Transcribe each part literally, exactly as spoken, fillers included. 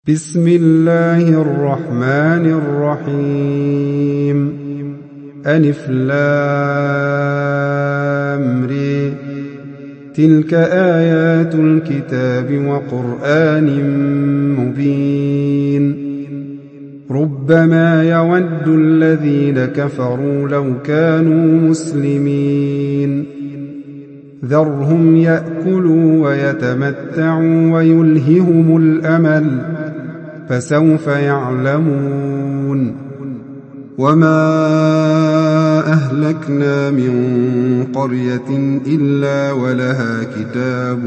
بسم الله الرحمن الرحيم ألف لام ر تلك آيات الكتاب وقرآن مبين ربما يود الذين كفروا لو كانوا مسلمين ذرهم يأكلوا ويتمتعوا ويلههم الأمل فسوف يعلمون وما أهلكنا من قرية إلا ولها كتاب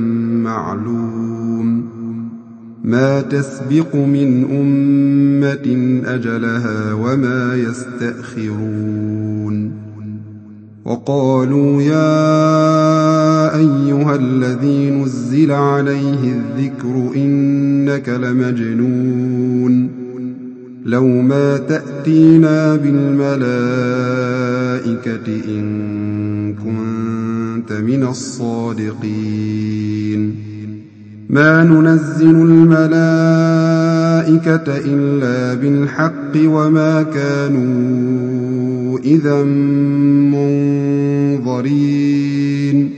معلوم ما تسبق من أمة أجلها وما يستأخرون وقالوا يا أيها الذي نزل عليه الذكر إنك لمجنون لو ما تأتينا بالملائكة إن كنت من الصادقين ما ننزل الملائكة إلا بالحق وما كانوا إذا منظرين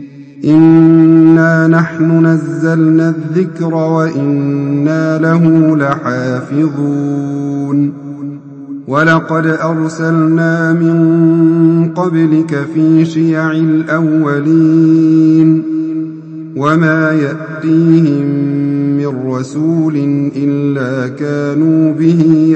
إنا نحن نزلنا الذكر وإنا له لحافظون ولقد أرسلنا من قبلك في شيع الأولين وما يأتيهم من رسول إلا كانوا به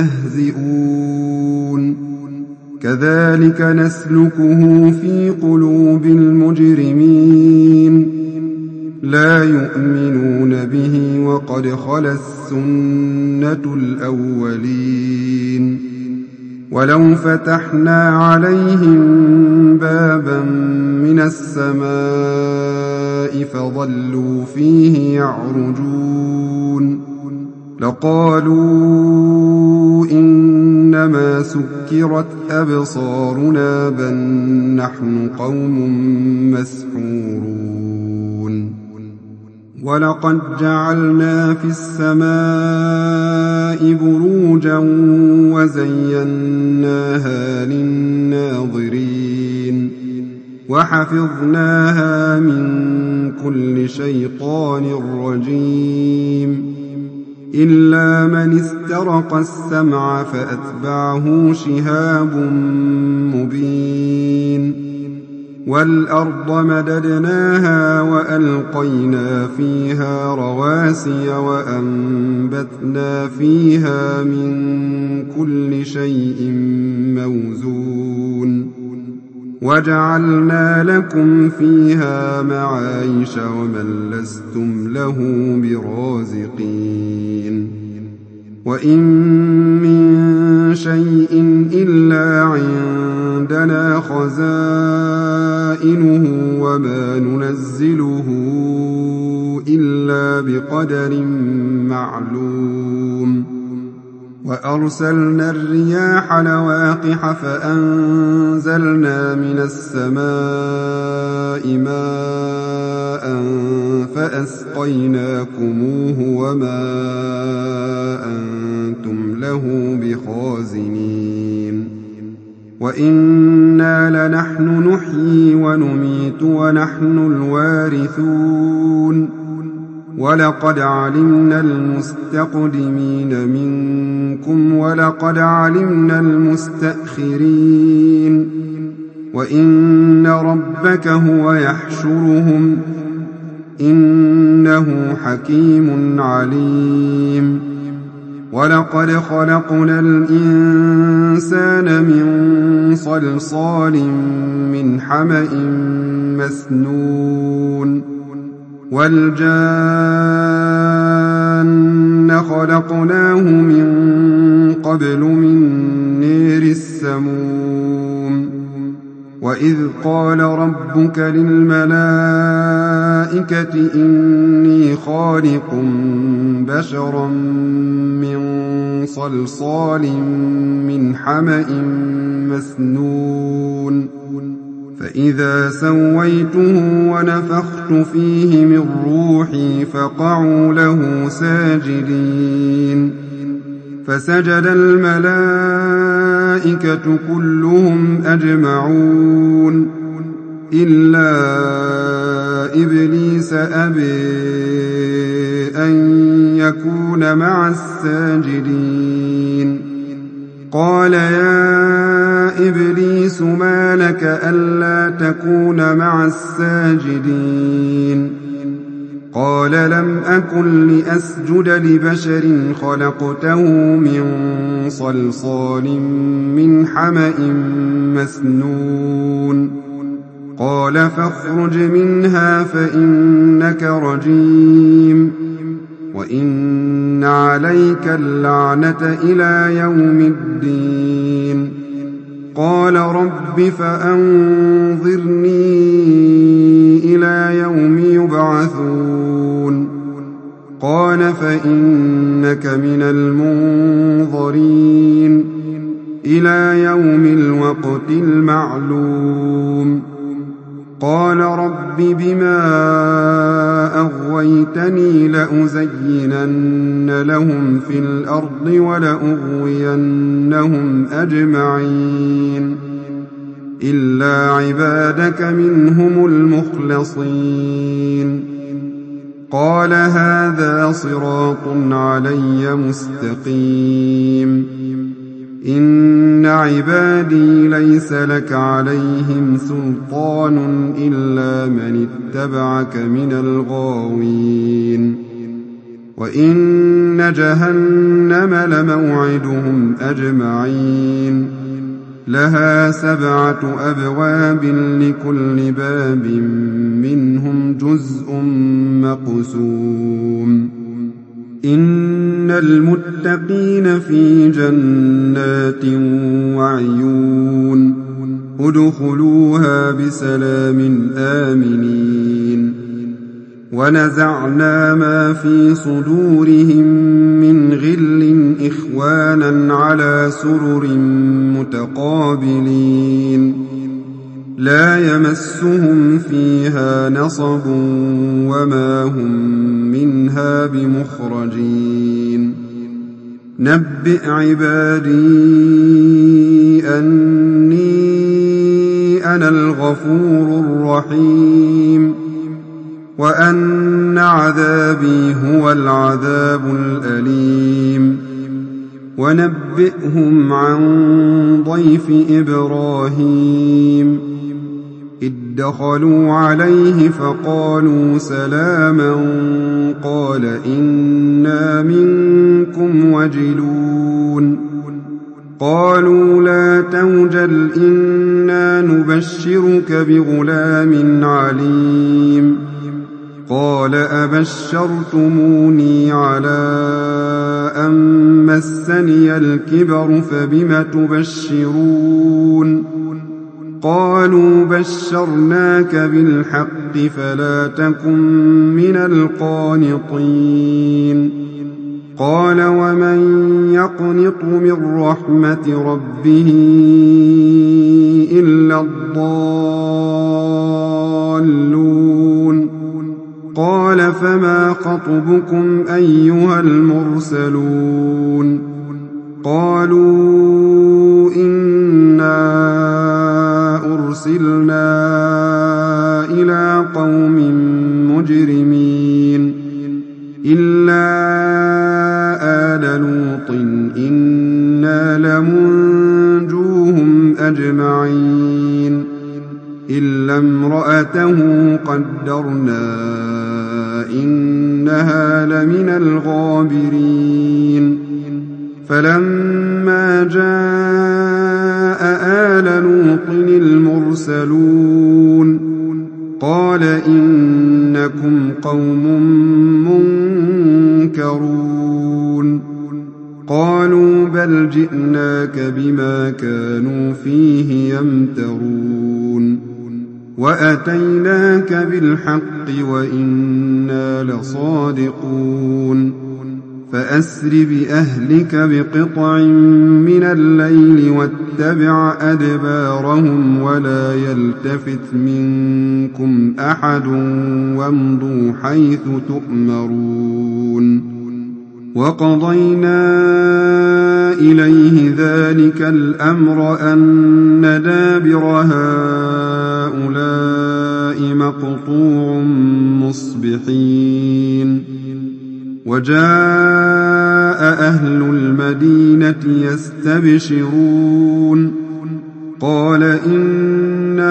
يستهزئون كذلك نسلكه في قلوب المجرمين لا يؤمنون به وقد خلت سنة الأولين ولو فتحنا عليهم بابا من السماء فظلوا فيه يعرجون لقالوا إنما سكرت أبصارنا بل نحن قوم مسحورون ولقد جعلنا في السماء بروجا وزيناها للناظرين وحفظناها من كل شيطان رجيم إلا من استرق السمع فأتبعه شهاب مبين والأرض مددناها وألقينا فيها رواسي وأنبتنا فيها من كل شيء موزون وجعلنا لكم فيها معايش ومن لستم له برازقين وإن من شيء إلا عندنا خزائنه وما ننزله إلا بقدر معلوم وأرسلنا الرياح لواقح فأنزلنا من السماء ماء فأسقيناكموه وما أنتم له بخازنين وإنا لنحن نحيي ونميت ونحن الوارثون ولقد علمنا المستقدمين منكم ولقد علمنا المستأخرين وإن ربك هو يحشرهم إنه حكيم عليم ولقد خلقنا الإنسان من صلصال من حمأ مسنون والجان خلقناه من قبل من نير السموم وإذ قال ربك للملائكة إني خالق بشرا من صلصال من حمأ مسنون فإذا سويته ونفخت فيه من روحي فقعوا له ساجدين فسجد الملائكة كلهم أجمعون إلا إبليس أبى أن يكون مع الساجدين قال يا إبليس ما لك ألا تكون مع الساجدين قال لم أكن لأسجد لبشر خلقته من صلصال من حمأ مسنون قال فاخرج منها فإنك رجيم وإن عليك اللعنة إلى يوم الدين قال رب فأنظرني إلى يوم يبعثون قال فإنك من المنظرين إلى يوم الوقت المعلوم قال رب بما أغويتني لأزينن لهم في الأرض ولأغوينهم أجمعين إلا عبادك منهم المخلصين قال هذا صراط علي مستقيم إن عبادي ليس لك عليهم سلطان إلا من اتبعك من الغاوين وإن جهنم لموعدهم أجمعين لها سبعة أبواب لكل باب منهم جزء مقسوم إن المتقين في جنات وعيون ادخلوها بسلام آمنين ونزعنا ما في صدورهم من غل إخوانا على سرر متقابلين لا يمسهم فيها نصب وما هم منها بمخرجين نبئ عبادي أني أنا الغفور الرحيم وأن عذابي هو العذاب الأليم ونبئهم عن ضيف إبراهيم إذ دخلوا عليه فقالوا سلاما قال إنا منكم وجلون قالوا لا توجل إنا نبشرك بغلام عليم قال أبشرتموني على أن مسني الكبر فبم تبشرون قالوا بشرناك بالحق فلا تكن من القانطين قال ومن يقنط من رحمة ربه إلا الضالون قال فما خطبكم أيها المرسلون قالوا إنا أرسلنا إلى قوم مجرمين إلا آل لوط إنا لمنجوهم أجمعين إلا امرأته قدرنا إنها لمن الغابرين فلما جاء آل لوط المرسلون قال إنكم قوم منكرون قالوا بل جئناك بما كانوا فيه يمترون وأتيناك بالحق وإنا لصادقون فأسر بأهلك بقطع من الليل واتبع أدبارهم ولا يلتفت منكم أحد وامضوا حيث تؤمرون وقضينا إليه ذلك الأمر أن دابر هؤلاء مقطوع مصبحين وجاء أهل المدينة يستبشرون قال إن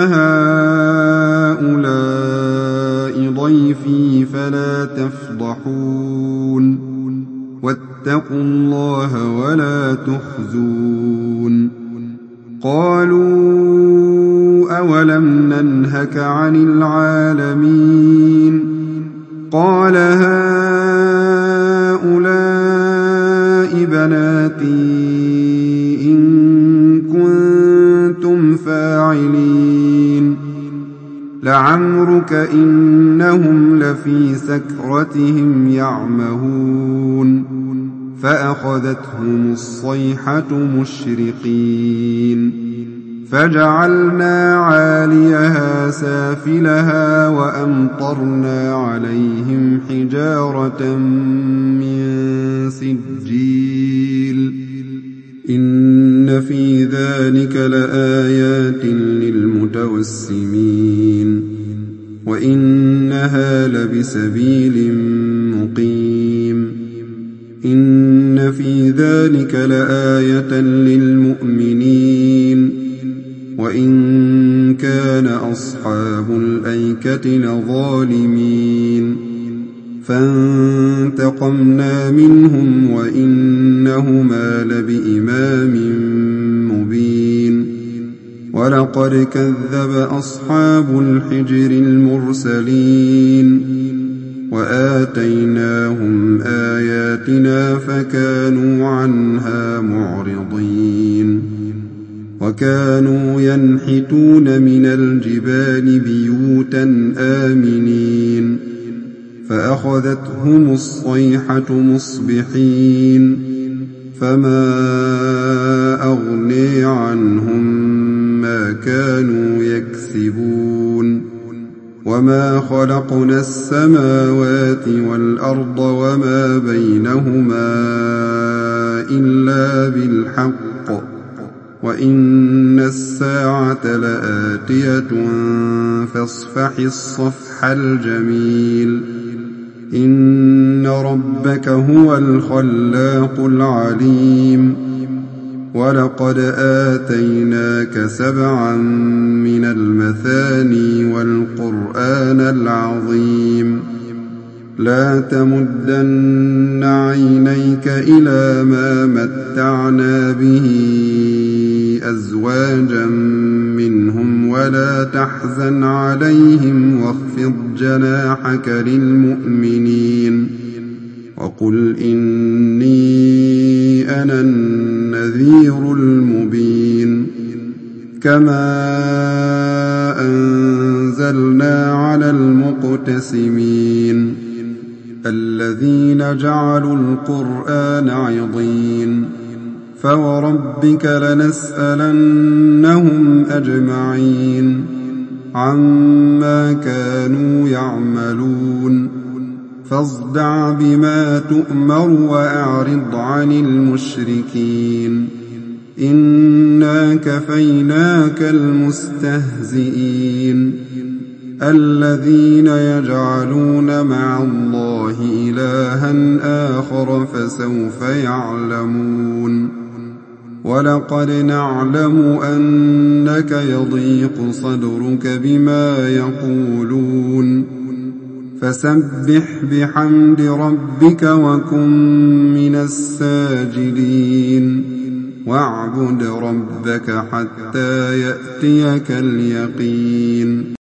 هؤلاء ضيفي فلا تفضحون واتقوا الله ولا تخزون قالوا أولم ننهك عن العالمين قال هؤلاء بناتي إن كنتم فاعلين لعمرك إنهم لفي سكرتهم يعمهون فأخذتهم الصيحة مشرقين فجعلنا عاليها سافلها وأمطرنا عليهم حجارة من سجيل إن في ذلك لآيات للمتوسمين وإنها لبسبيل مقيم إن في ذلك لآية للمؤمنين وإن كان أصحاب الأيكة لظالمين فانتقمنا منهم وإنهما لبإمام مبين ولقد كذب أصحاب الحجر المرسلين وآتيناهم آياتنا فكانوا عنها معرضين وكانوا ينحتون من الجبال بيوتا آمنين فأخذتهم الصيحة مصبحين فما أغني عنهم ما كانوا يكسبون وما خلقنا السماوات والأرض وما بينهما إلا بالحق وإن الساعة لآتية فاصفح الصفح الجميل إن ربك هو الخلاق العليم ولقد آتيناك سبعا من المثاني والقرآن العظيم لا تمدن عينيك إلى ما متعنا به أزواجا منهم ولا تحزن عليهم واخفض جناحك للمؤمنين وقل إني أنا النذير المبين كما أنزلنا على المقتسمين الذين جعلوا القرآن عضين فوربك لنسألنهم أجمعين عما كانوا يعملون فاصدع بما تؤمر وأعرض عن المشركين إنا كفيناك المستهزئين الذين يجعلون مع الله إلها آخر فسوف يعلمون ولقد نعلم أنك يضيق صدرك بما يقولون فسبح بحمد ربك وكن من الساجدين واعبد ربك حتى يأتيك اليقين